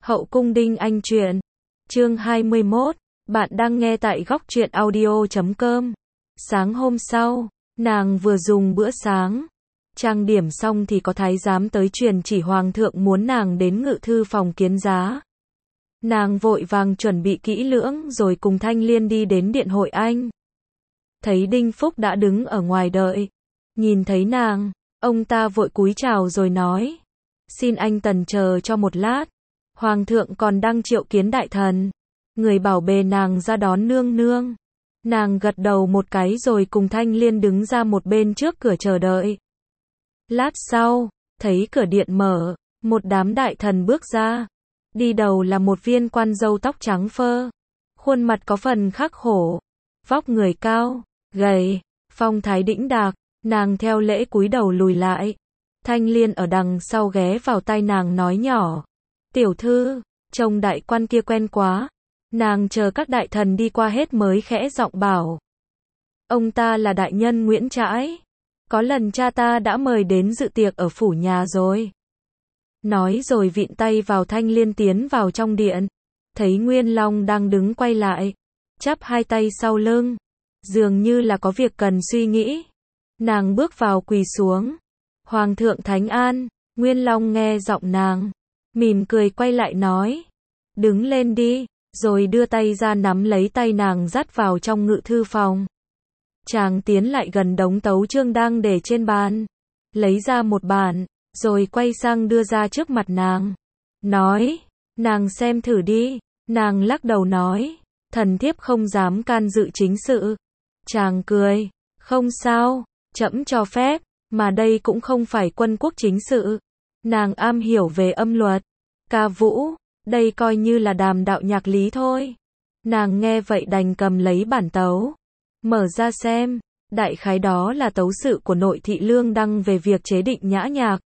Hậu cung Đinh Anh truyện. Chương 21. Bạn đang nghe tại góc truyện audio.com. Sáng hôm sau, nàng vừa dùng bữa sáng, trang điểm xong thì có thái giám tới truyền chỉ hoàng thượng muốn nàng đến ngự thư phòng kiến giá. Nàng vội vàng chuẩn bị kỹ lưỡng rồi cùng Thanh Liên đi đến điện hội Anh. Thấy Đinh Phúc đã đứng ở ngoài đợi. Nhìn thấy nàng, ông ta vội cúi chào rồi nói: "Xin anh tần chờ cho một lát. Hoàng thượng còn đang triệu kiến đại thần. Người bảo bề nàng ra đón nương nương." Nàng gật đầu một cái rồi cùng Thanh Liên đứng ra một bên trước cửa chờ đợi. Lát sau, thấy cửa điện mở, một đám đại thần bước ra. Đi đầu là một viên quan râu tóc trắng phơ, khuôn mặt có phần khắc khổ, vóc người cao, gầy, phong thái đĩnh đạc. Nàng theo lễ cúi đầu lùi lại. Thanh Liên ở đằng sau ghé vào tai nàng nói nhỏ: "Tiểu thư, trông đại quan kia quen quá." Nàng chờ các đại thần đi qua hết mới khẽ giọng bảo: "Ông ta là đại nhân Nguyễn Trãi. Có lần cha ta đã mời đến dự tiệc ở phủ nhà rồi." Nói rồi vịn tay vào Thanh Liên tiến vào trong điện. Thấy Nguyên Long đang đứng quay lại, chắp hai tay sau lưng, dường như là có việc cần suy nghĩ. Nàng bước vào quỳ xuống. "Hoàng thượng thánh an." Nguyên Long nghe giọng nàng, mỉm cười quay lại nói: "Đứng lên đi." Rồi đưa tay ra nắm lấy tay nàng dắt vào trong ngự thư phòng. Chàng tiến lại gần đống tấu chương đang để trên bàn, lấy ra một bản, rồi quay sang đưa ra trước mặt nàng. Nói: "Nàng xem thử đi." Nàng lắc đầu nói: "Thần thiếp không dám can dự chính sự." Chàng cười: "Không sao, trẫm cho phép, mà đây cũng không phải quân quốc chính sự. Nàng am hiểu về âm luật, ca vũ, đây coi như là đàm đạo nhạc lý thôi." Nàng nghe vậy đành cầm lấy bản tấu, mở ra xem. Đại khái đó là tấu sự của nội thị Lương Đăng về việc chế định nhã nhạc,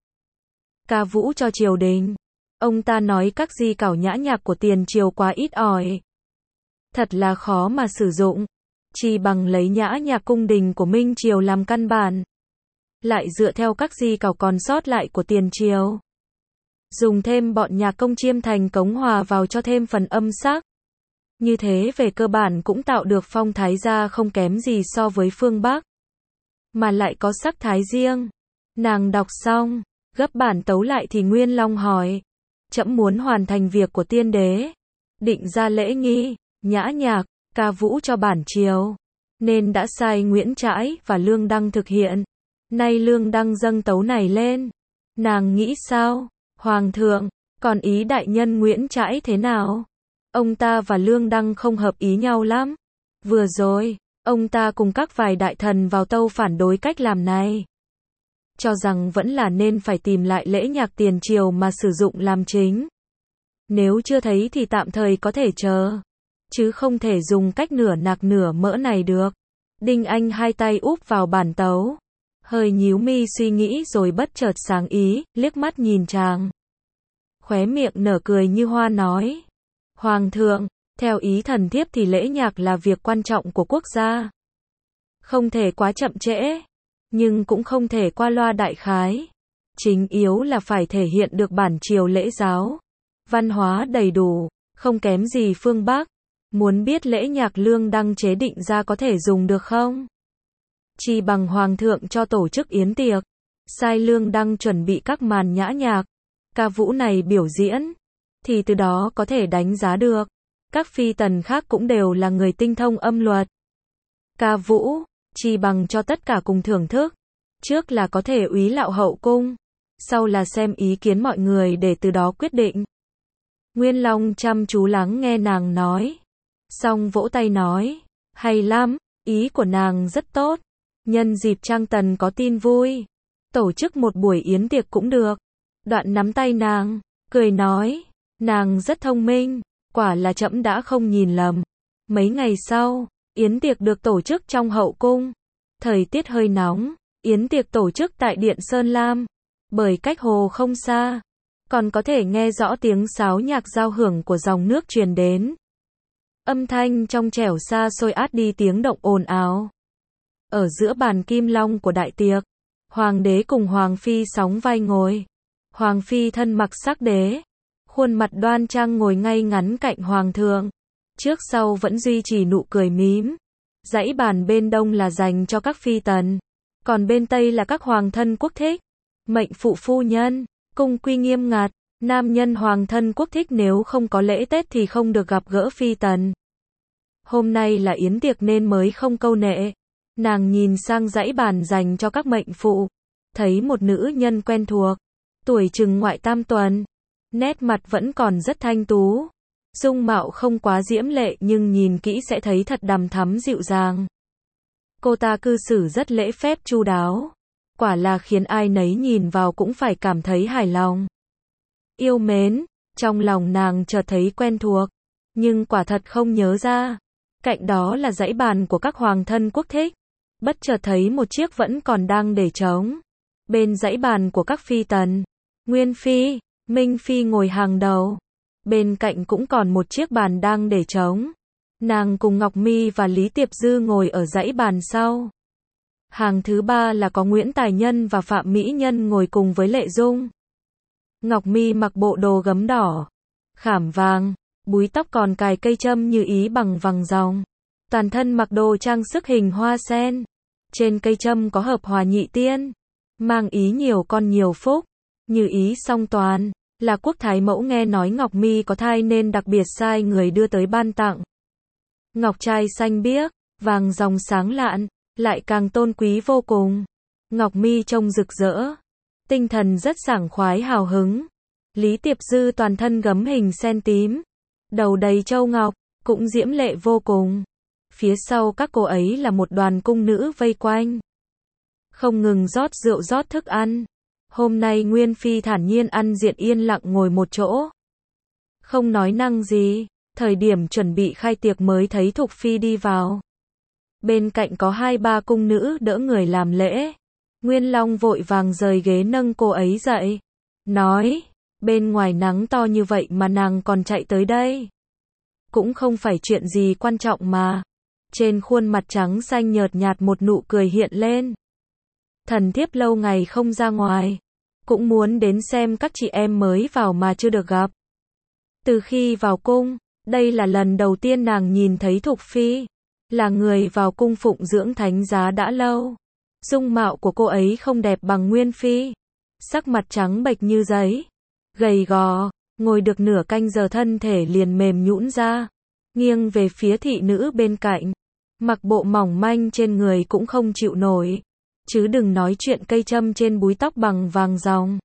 ca vũ cho triều đình. Ông ta nói các di cảo nhã nhạc của tiền triều quá ít ỏi, thật là khó mà sử dụng, chỉ bằng lấy nhã nhạc cung đình của Minh triều làm căn bản, lại dựa theo các di cảo còn sót lại của tiền triều, dùng thêm bọn nhạc công chiêm thành cống hòa vào cho thêm phần âm sắc. Như thế về cơ bản cũng tạo được phong thái gia không kém gì so với phương Bắc, mà lại có sắc thái riêng. Nàng đọc xong, gấp bản tấu lại thì Nguyên Long hỏi: "Trẫm muốn hoàn thành việc của tiên đế, định ra lễ nghi, nhã nhạc, ca vũ cho bản triều, nên đã sai Nguyễn Trãi và Lương Đăng thực hiện. Nay Lương Đăng dâng tấu này lên, nàng nghĩ sao?" "Hoàng thượng, còn ý đại nhân Nguyễn Trãi thế nào?" "Ông ta và Lương Đăng không hợp ý nhau lắm. Vừa rồi, ông ta cùng các vài đại thần vào tâu phản đối cách làm này, cho rằng vẫn là nên phải tìm lại lễ nhạc tiền triều mà sử dụng làm chính. Nếu chưa thấy thì tạm thời có thể chờ, chứ không thể dùng cách nửa nạc nửa mỡ này được." Đinh Anh hai tay úp vào bản tấu, hơi nhíu mi suy nghĩ rồi bất chợt sáng ý, liếc mắt nhìn chàng, khóe miệng nở cười như hoa nói: "Hoàng thượng, theo ý thần thiếp thì lễ nhạc là việc quan trọng của quốc gia, không thể quá chậm trễ, nhưng cũng không thể qua loa đại khái. Chính yếu là phải thể hiện được bản triều lễ giáo, văn hóa đầy đủ, không kém gì phương Bắc. Muốn biết lễ nhạc Lương Đăng chế định ra có thể dùng được không? Chỉ bằng hoàng thượng cho tổ chức yến tiệc, sai Lương Đăng chuẩn bị các màn nhã nhạc, ca vũ này biểu diễn, thì từ đó có thể đánh giá được. Các phi tần khác cũng đều là người tinh thông âm luật, ca vũ, chỉ bằng cho tất cả cùng thưởng thức. Trước là có thể úy lạo hậu cung, sau là xem ý kiến mọi người để từ đó quyết định." Nguyên Long chăm chú lắng nghe nàng nói, xong vỗ tay nói: "Hay lắm, ý của nàng rất tốt. Nhân dịp Trang Tần có tin vui, tổ chức một buổi yến tiệc cũng được." Đoạn nắm tay nàng, cười nói: "Nàng rất thông minh, quả là trẫm đã không nhìn lầm." Mấy ngày sau, yến tiệc được tổ chức trong hậu cung. Thời tiết hơi nóng, yến tiệc tổ chức tại Điện Sơn Lam, bởi cách hồ không xa, còn có thể nghe rõ tiếng sáo nhạc giao hưởng của dòng nước truyền đến. Âm thanh trong trẻo xa xôi át đi tiếng động ồn ào. Ở giữa bàn kim long của đại tiệc, hoàng đế cùng hoàng phi sóng vai ngồi. Hoàng phi thân mặc sắc đế, khuôn mặt đoan trang ngồi ngay ngắn cạnh hoàng thượng. Trước sau vẫn duy trì nụ cười mím. Dãy bàn bên đông là dành cho các phi tần, còn bên tây là các hoàng thân quốc thích. Mệnh phụ phu nhân, cung quy nghiêm ngặt, nam nhân hoàng thân quốc thích nếu không có lễ Tết thì không được gặp gỡ phi tần. Hôm nay là yến tiệc nên mới không câu nệ. Nàng nhìn sang dãy bàn dành cho các mệnh phụ, thấy một nữ nhân quen thuộc, tuổi chừng ngoại tam tuần, nét mặt vẫn còn rất thanh tú. Dung mạo không quá diễm lệ nhưng nhìn kỹ sẽ thấy thật đằm thắm dịu dàng. Cô ta cư xử rất lễ phép chu đáo, quả là khiến ai nấy nhìn vào cũng phải cảm thấy hài lòng. Yêu mến, trong lòng nàng chợt thấy quen thuộc, nhưng quả thật không nhớ ra. Cạnh đó là dãy bàn của các hoàng thân quốc thích, bất chợt thấy một chiếc vẫn còn đang để trống. Bên dãy bàn của các phi tần, Nguyên Phi, Minh Phi ngồi hàng đầu. Bên cạnh cũng còn một chiếc bàn đang để trống. Nàng cùng Ngọc Mi và Lý Tiệp Dư ngồi ở dãy bàn sau. Hàng thứ ba là có Nguyễn Tài Nhân và Phạm Mỹ Nhân ngồi cùng với Lệ Dung. Ngọc Mi mặc bộ đồ gấm đỏ, khảm vàng, búi tóc còn cài cây châm như ý bằng vàng ròng. Toàn thân mặc đồ trang sức hình hoa sen. Trên cây châm có hợp hòa nhị tiên, mang ý nhiều con nhiều phúc. Như ý song toàn, là quốc thái mẫu nghe nói Ngọc Mi có thai nên đặc biệt sai người đưa tới ban tặng. Ngọc trai xanh biếc, vàng ròng sáng lạn, lại càng tôn quý vô cùng. Ngọc Mi trông rực rỡ, tinh thần rất sảng khoái hào hứng. Lý Tiệp Dư toàn thân gấm hình sen tím, đầu đầy châu ngọc, cũng diễm lệ vô cùng. Phía sau các cô ấy là một đoàn cung nữ vây quanh, không ngừng rót rượu rót thức ăn. Hôm nay Nguyên Phi thản nhiên ăn diện yên lặng ngồi một chỗ, không nói năng gì. Thời điểm chuẩn bị khai tiệc mới thấy Thục Phi đi vào. Bên cạnh có 2-3 cung nữ đỡ người làm lễ. Nguyên Long vội vàng rời ghế nâng cô ấy dậy, nói, bên ngoài nắng to như vậy mà nàng còn chạy tới đây. Cũng không phải chuyện gì quan trọng mà. Trên khuôn mặt trắng xanh nhợt nhạt một nụ cười hiện lên. Thần thiếp lâu ngày không ra ngoài, cũng muốn đến xem các chị em mới vào mà chưa được gặp. Từ khi vào cung, đây là lần đầu tiên nàng nhìn thấy Thục Phi, là người vào cung phụng dưỡng thánh giá đã lâu. Dung mạo của cô ấy không đẹp bằng Nguyên Phi, sắc mặt trắng bệch như giấy, gầy gò, ngồi được nửa canh giờ thân thể liền mềm nhũn ra, nghiêng về phía thị nữ bên cạnh, mặc bộ mỏng manh trên người cũng không chịu nổi, chứ đừng nói chuyện cây châm trên búi tóc bằng vàng ròng.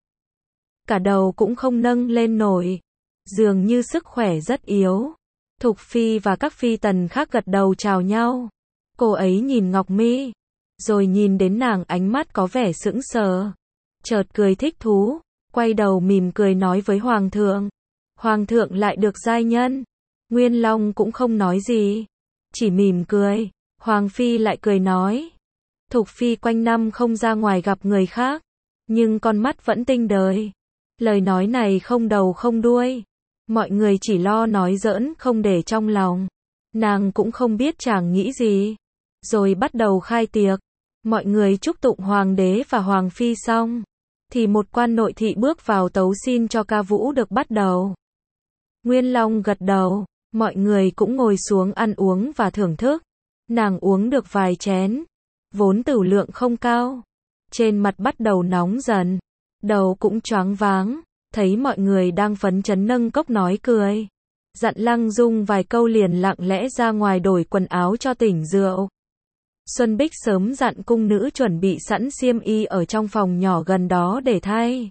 Cả đầu cũng không nâng lên nổi, dường như sức khỏe rất yếu. Thục Phi và các phi tần khác gật đầu chào nhau. Cô ấy nhìn Ngọc Mi, rồi nhìn đến nàng ánh mắt có vẻ sững sờ, chợt cười thích thú, quay đầu mỉm cười nói với Hoàng thượng. Hoàng thượng lại được giai nhân. Nguyên Long cũng không nói gì, chỉ mỉm cười. Hoàng Phi lại cười nói, Thục Phi quanh năm không ra ngoài gặp người khác, nhưng con mắt vẫn tinh đời. Lời nói này không đầu không đuôi, mọi người chỉ lo nói giỡn không để trong lòng. Nàng cũng không biết chàng nghĩ gì. Rồi bắt đầu khai tiệc. Mọi người chúc tụng Hoàng đế và Hoàng Phi xong, thì một quan nội thị bước vào tấu xin cho ca vũ được bắt đầu. Nguyên Long gật đầu, mọi người cũng ngồi xuống ăn uống và thưởng thức. Nàng uống được vài chén, vốn tửu lượng không cao, trên mặt bắt đầu nóng dần, đầu cũng choáng váng, thấy mọi người đang phấn chấn nâng cốc nói cười. Dặn Lăng Dung vài câu liền lặng lẽ ra ngoài đổi quần áo cho tỉnh rượu. Xuân Bích sớm dặn cung nữ chuẩn bị sẵn xiêm y ở trong phòng nhỏ gần đó để thay.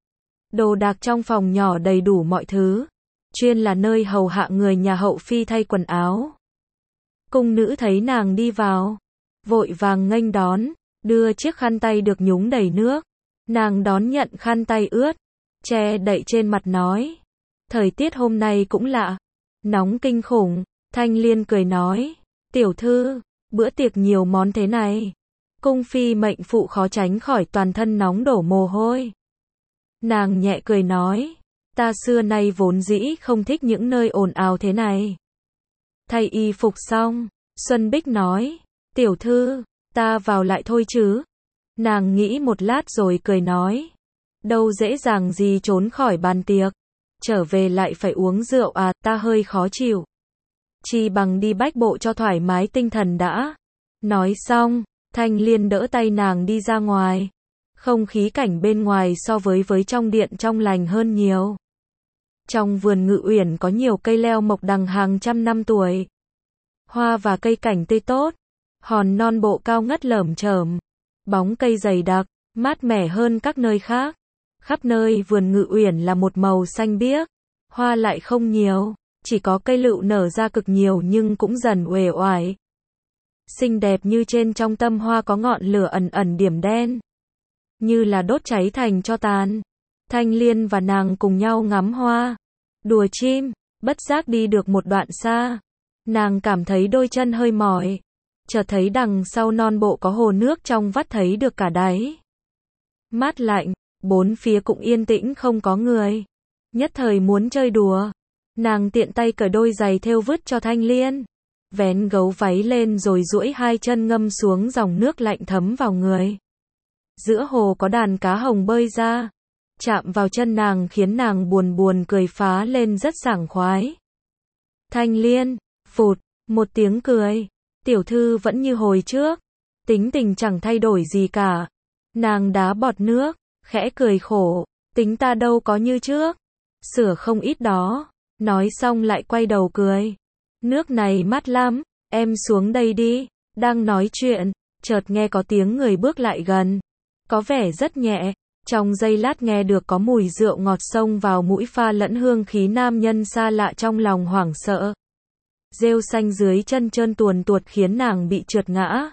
Đồ đạc trong phòng nhỏ đầy đủ mọi thứ, chuyên là nơi hầu hạ người nhà hậu phi thay quần áo. Cung nữ thấy nàng đi vào, vội vàng nghênh đón, đưa chiếc khăn tay được nhúng đầy nước. Nàng đón nhận khăn tay ướt, che đậy trên mặt nói, thời tiết hôm nay cũng lạ, nóng kinh khủng. Thanh Liên cười nói, tiểu thư, bữa tiệc nhiều món thế này, cung phi mệnh phụ khó tránh khỏi toàn thân nóng đổ mồ hôi. Nàng nhẹ cười nói, ta xưa nay vốn dĩ không thích những nơi ồn ào thế này. Thay y phục xong, Xuân Bích nói, tiểu thư, ta vào lại thôi chứ. Nàng nghĩ một lát rồi cười nói, đâu dễ dàng gì trốn khỏi bàn tiệc. trở về lại phải uống rượu à, ta hơi khó chịu. Chi bằng đi bách bộ cho thoải mái tinh thần đã. Nói xong, Thanh Liên đỡ tay nàng đi ra ngoài. Không khí cảnh bên ngoài so với trong điện trong lành hơn nhiều. Trong vườn Ngự Uyển có nhiều cây leo mộc đằng hàng trăm năm tuổi. Hoa và cây cảnh tươi tốt, hòn non bộ cao ngất lởm chởm, bóng cây dày đặc, mát mẻ hơn các nơi khác. Khắp nơi vườn Ngự Uyển là một màu xanh biếc, hoa lại không nhiều, chỉ có cây lựu nở ra cực nhiều nhưng cũng dần uể oải. Xinh đẹp như trên trong tâm hoa có ngọn lửa ẩn ẩn điểm đen, như là đốt cháy thành tro tàn. Thanh Liên và nàng cùng nhau ngắm hoa, đùa chim, bất giác đi được một đoạn xa. Nàng cảm thấy đôi chân hơi mỏi, chợt thấy đằng sau non bộ có hồ nước trong vắt thấy được cả đáy. Mát lạnh, bốn phía cũng yên tĩnh không có người. Nhất thời muốn chơi đùa, nàng tiện tay cởi đôi giày thêu vứt cho Thanh Liên, vén gấu váy lên rồi duỗi hai chân ngâm xuống dòng nước lạnh thấm vào người. Giữa hồ có đàn cá hồng bơi ra, chạm vào chân nàng khiến nàng buồn buồn cười phá lên rất sảng khoái. Thanh Liên, phụt, một tiếng cười, tiểu thư vẫn như hồi trước, tính tình chẳng thay đổi gì cả. Nàng đá bọt nước, khẽ cười khổ, tính ta đâu có như trước, sửa không ít đó. Nói xong lại quay đầu cười, nước này mát lắm, em xuống đây đi. Đang nói chuyện, chợt nghe có tiếng người bước lại gần, có vẻ rất nhẹ. Trong giây lát nghe được có mùi rượu ngọt xông vào mũi pha lẫn hương khí nam nhân xa lạ, trong lòng hoảng sợ. Rêu xanh dưới chân trơn tuồn tuột khiến nàng bị trượt ngã.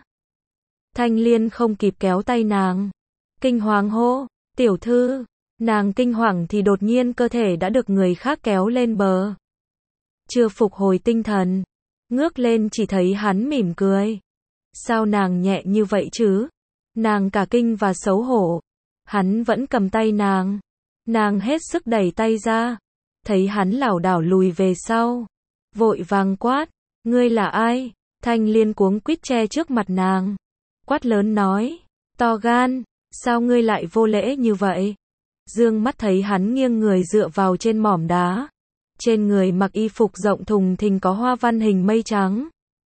Thanh Liên không kịp kéo tay nàng, kinh hoàng hô, tiểu thư. Nàng kinh hoàng thì đột nhiên cơ thể đã được người khác kéo lên bờ. Chưa phục hồi tinh thần, ngước lên chỉ thấy hắn mỉm cười. Sao nàng nhẹ như vậy chứ? Nàng cả kinh và xấu hổ. Hắn vẫn cầm tay nàng. Nàng hết sức đẩy tay ra. Thấy hắn lảo đảo lùi về sau. Vội vàng quát, ngươi là ai? Thanh Liên cuống quýt che trước mặt nàng. Quát lớn nói, to gan, sao ngươi lại vô lễ như vậy? Dương mắt thấy hắn nghiêng người dựa vào trên mỏm đá. Trên người mặc y phục rộng thùng thình có hoa văn hình mây trắng.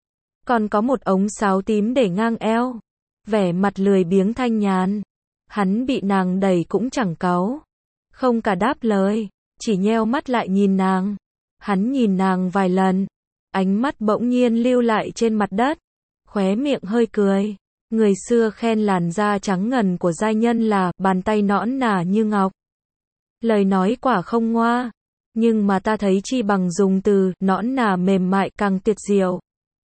Còn có một ống sáo tím để ngang eo. Vẻ mặt lười biếng thanh nhàn. Hắn bị nàng đẩy cũng chẳng cáu. Không cả đáp lời, chỉ nheo mắt lại nhìn nàng. Hắn nhìn nàng vài lần. Ánh mắt bỗng nhiên lưu lại trên mặt đất. Khóe miệng hơi cười. Người xưa khen làn da trắng ngần của giai nhân là bàn tay nõn nà như ngọc. Lời nói quả không ngoa, nhưng mà ta thấy chi bằng dùng từ nõn nà mềm mại càng tuyệt diệu.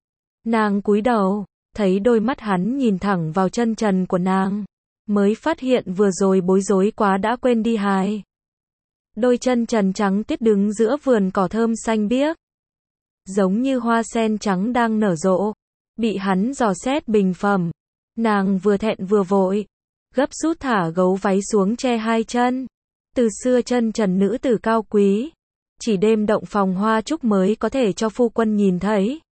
Nàng cúi đầu, thấy đôi mắt hắn nhìn thẳng vào chân trần của nàng, mới phát hiện vừa rồi bối rối quá đã quên đi hài. Đôi chân trần trắng tuyết đứng giữa vườn cỏ thơm xanh biếc, giống như hoa sen trắng đang nở rộ, bị hắn dò xét bình phẩm. Nàng vừa thẹn vừa vội, gấp rút thả gấu váy xuống che hai chân. Từ xưa chân trần nữ tử cao quý, chỉ đêm động phòng hoa trúc mới có thể cho phu quân nhìn thấy.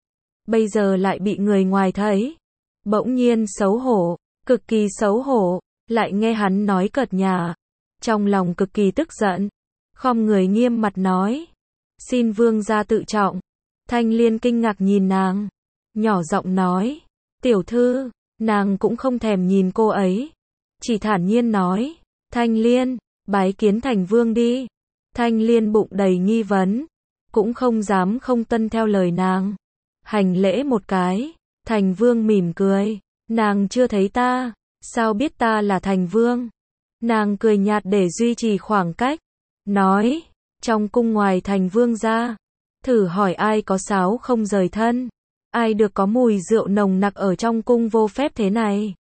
Bây giờ lại bị người ngoài thấy. Bỗng nhiên xấu hổ, cực kỳ xấu hổ, lại nghe hắn nói cợt nhả. Trong lòng cực kỳ tức giận, khom người nghiêm mặt nói, xin vương gia tự trọng. Thanh Liên kinh ngạc nhìn nàng, nhỏ giọng nói, tiểu thư. Nàng cũng không thèm nhìn cô ấy, chỉ thản nhiên nói, Thanh Liên, bái kiến thành vương đi. Thanh Liên bụng đầy nghi vấn, cũng không dám không tuân theo lời nàng. Hành lễ một cái, thành vương mỉm cười, nàng chưa thấy ta, sao biết ta là thành vương? Nàng cười nhạt để duy trì khoảng cách, nói, trong cung ngoài thành vương ra, thử hỏi ai có sáo không rời thân, ai được có mùi rượu nồng nặc ở trong cung vô phép thế này.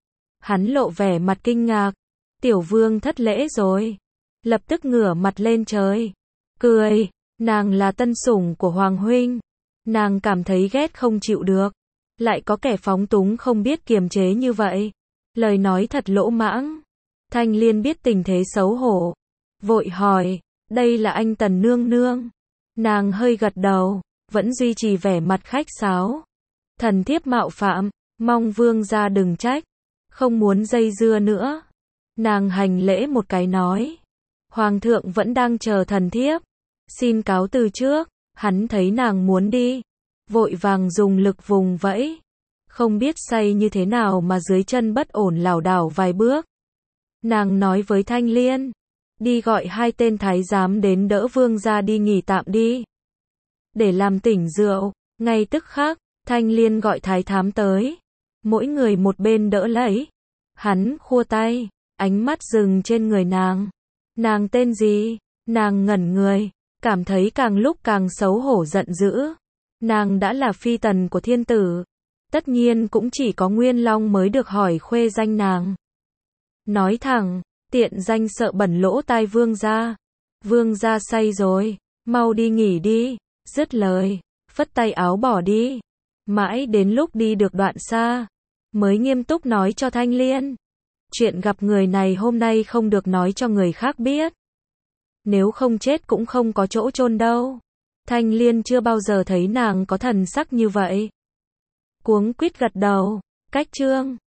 Hắn lộ vẻ mặt kinh ngạc, tiểu vương thất lễ rồi, lập tức ngửa mặt lên trời, cười, nàng là tân sủng của hoàng huynh, nàng cảm thấy ghét không chịu được, lại có kẻ phóng túng không biết kiềm chế như vậy, lời nói thật lỗ mãng. Thanh Liên biết tình thế xấu hổ, vội hỏi, đây là anh Tần nương nương. Nàng hơi gật đầu, vẫn duy trì vẻ mặt khách sáo. Thần thiếp mạo phạm, mong vương gia đừng trách, không muốn dây dưa nữa. Nàng hành lễ một cái nói, Hoàng thượng vẫn đang chờ thần thiếp. Xin cáo từ trước. Hắn thấy nàng muốn đi, vội vàng dùng lực vùng vẫy. Không biết say như thế nào mà dưới chân bất ổn lảo đảo vài bước. Nàng nói với Thanh Liên, đi gọi 2 tên thái giám đến đỡ vương gia đi nghỉ tạm đi. Để làm tỉnh rượu, ngay tức khắc, Thanh Liên gọi thái thám tới. Mỗi người một bên đỡ lấy. Hắn khua tay, ánh mắt dừng trên người nàng. Nàng tên gì? Nàng ngẩn người, cảm thấy càng lúc càng xấu hổ giận dữ. Nàng đã là phi tần của thiên tử. Tất nhiên cũng chỉ có Nguyên Long mới được hỏi khuê danh nàng. Nói thẳng, tiện danh sợ bẩn lỗ tai vương gia. Vương gia say rồi, mau đi nghỉ đi. Dứt lời, phất tay áo bỏ đi. Mãi đến lúc đi được đoạn xa, mới nghiêm túc nói cho Thanh Liên. Chuyện gặp người này hôm nay không được nói cho người khác biết. Nếu không chết cũng không có chỗ chôn đâu. Thanh Liên chưa bao giờ thấy nàng có thần sắc như vậy. Cuống quýt gật đầu, cách chương.